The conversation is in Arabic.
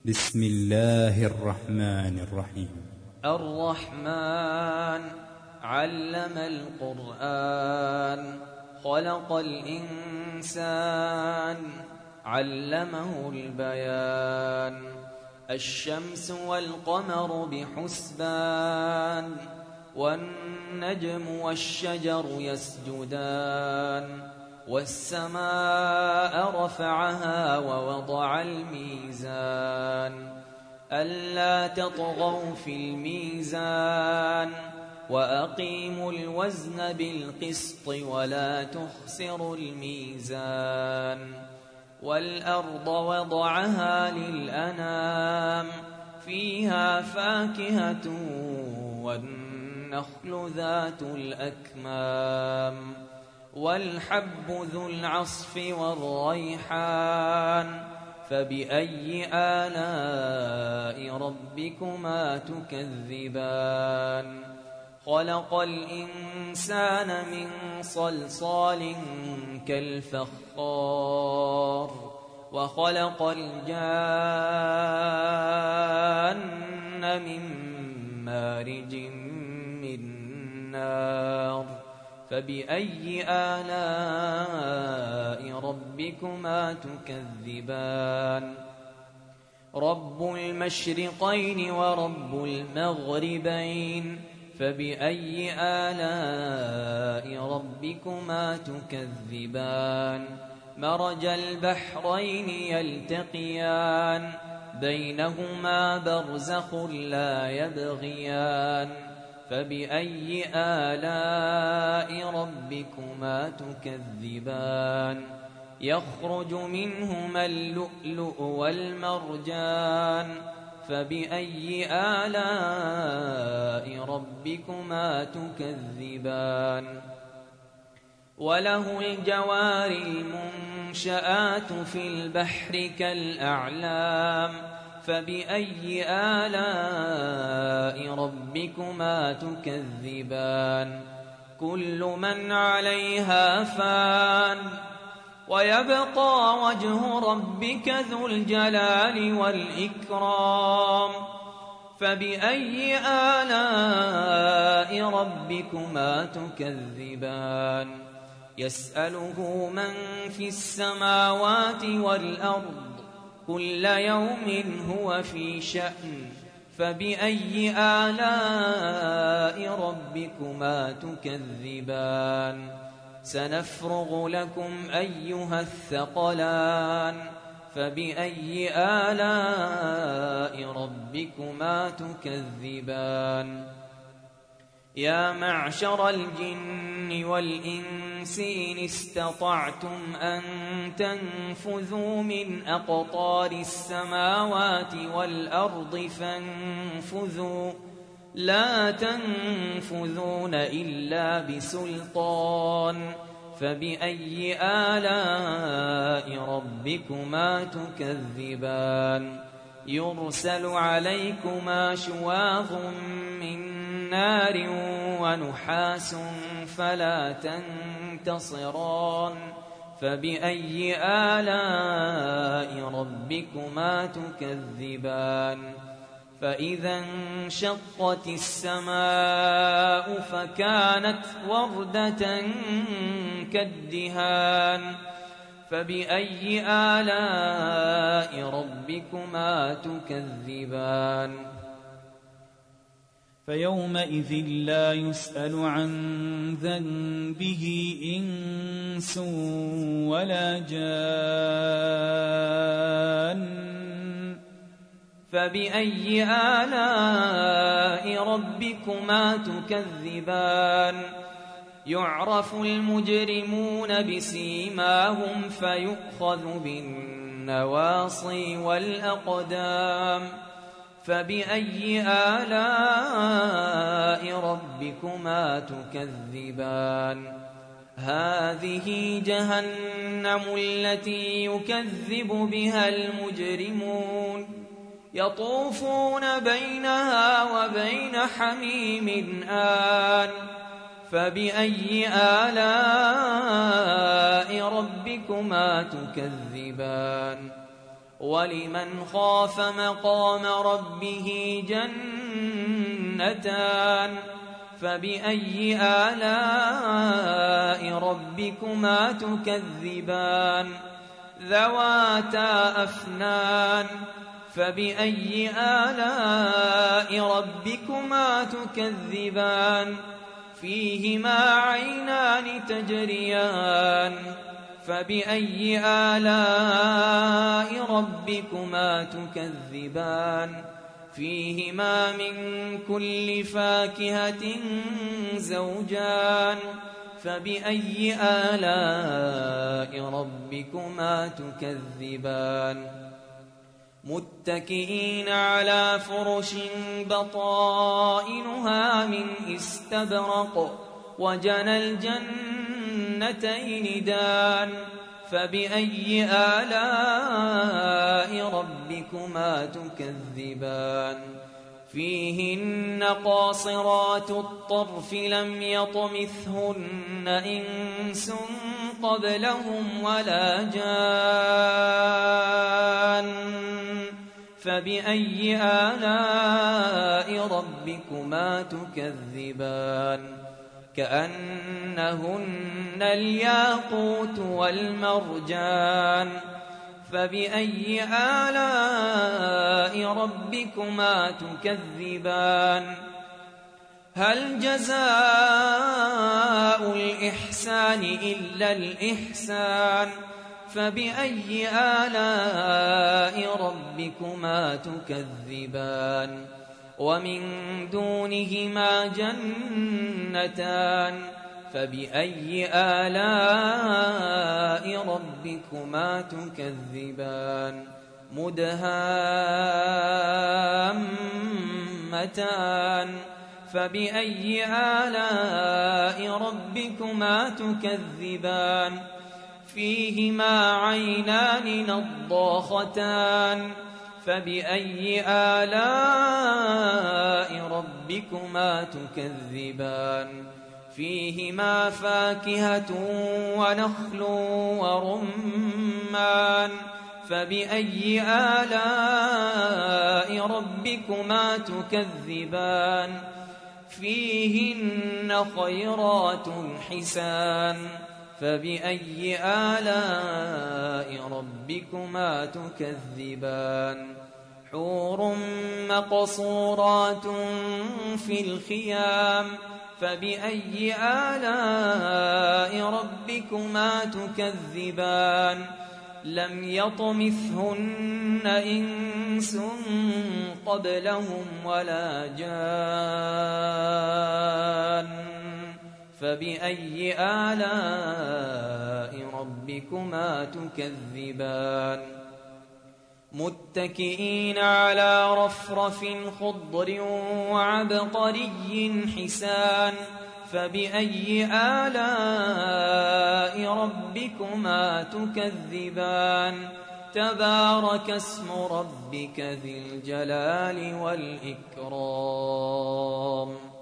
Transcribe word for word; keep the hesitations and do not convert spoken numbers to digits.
بسم الله الرحمن الرحيم. الرحمن علم القرآن خلق الإنسان علمه البيان الشمس والقمر بحسبان والنجم والشجر يسجدان والسماء رفعها ووضع الميزان ألا تطغوا في الميزان وأقيموا الوزن بالقسط ولا تخسروا الميزان والأرض وضعها للأنام فيها فاكهة والنخل ذات الأكمام والحب ذو العصف والريحان فبأي آلاء ربكما تكذبان خلق الإنسان من صلصال كالفخار وخلق الجان من مارج من نار فبأي آلاء ربكما تكذبان رب المشرقين ورب المغربين فبأي آلاء ربكما تكذبان مرج البحرين يلتقيان بينهما برزخ لا يبغيان فبأي آلاء ربكما تكذبان يخرج منهما اللؤلؤ والمرجان فبأي آلاء ربكما تكذبان وله الجوار المنشآت في البحر كالأعلام فبأي آلاء ربكما تكذبان كل من عليها فان ويبقى وجه ربك ذو الجلال والإكرام فبأي آلاء ربكما تكذبان يسأله من في السماوات والأرض كل يوم هو في شأن فبأي آلاء ربكما تكذبان سنفرغ لكم أيها الثقلان فبأي آلاء ربكما تكذبان يا معشر الجن والإنس إن استطعتم أن تنفذوا من أقطار السماوات والأرض فانفذوا لا تنفذون إلا بسلطان فبأي آلاء ربكما تكذبان يرسل عليكما شواظ من نار ونحاس فلا تنتصران فبأي آلاء ربكما تكذبان فإذا انشقت السماء فكانت وردة كالدهان فبأي آلاء ربكما تكذبان فيومئذ لا يسأل عن ذنبه إنس ولا جان فبأي آلاء ربكما تكذبان يعرف المجرمون بسيماهم فيؤخذ بالنواصي والأقدام فبأي آلاء ربكما تكذبان هذه جهنم التي يكذب بها المجرمون يطوفون بينها وبين حميم آن فبأي آلاء ربكما تكذبان ولمن خاف مقام ربه جنتان فبأي آلاء ربكما تكذبان ذواتا أفنان فبأي آلاء ربكما تكذبان فيهما عينان تجريان فبأي آلاء ربكما تكذبان فيهما من كل فاكهة زوجان فبأي آلاء ربكما تكذبان متكئين على فرش بطائنها من استبرق وجنى الجنتين دان فبأي آلاء ربكما تكذبان فيهن قاصرات الطرف لم يطمثهن إنس قبلهم ولا جان فبأي آلاء ربكما تكذبان كأنهن الياقوت والمرجان فبأي آلاء ربكما تكذبان هل جزاء الإحسان إلا الإحسان فبأي آلاء ربكما تكذبان ومن دونهما جنتان فبأي آلاء ربكما تكذبان مدهامتان فبأي آلاء ربكما تكذبان فيهما عينان نضاختان فبأي آلاء ربكما تكذبان فيهما فاكهة ونخل ورمان فبأي آلاء ربكما تكذبان فيهن خيرات حسان فبأي آلاء ربكما تكذبان حور مقصورات في الخيام فبأي آلاء ربكما تكذبان لم يطمثهن إنس قبلهم ولا جان فبأي آلاء ربكما تكذبان متكئين على رفرف خضر وعبقري حسان فبأي آلاء ربكما تكذبان تبارك اسم ربك ذي الجلال والإكرام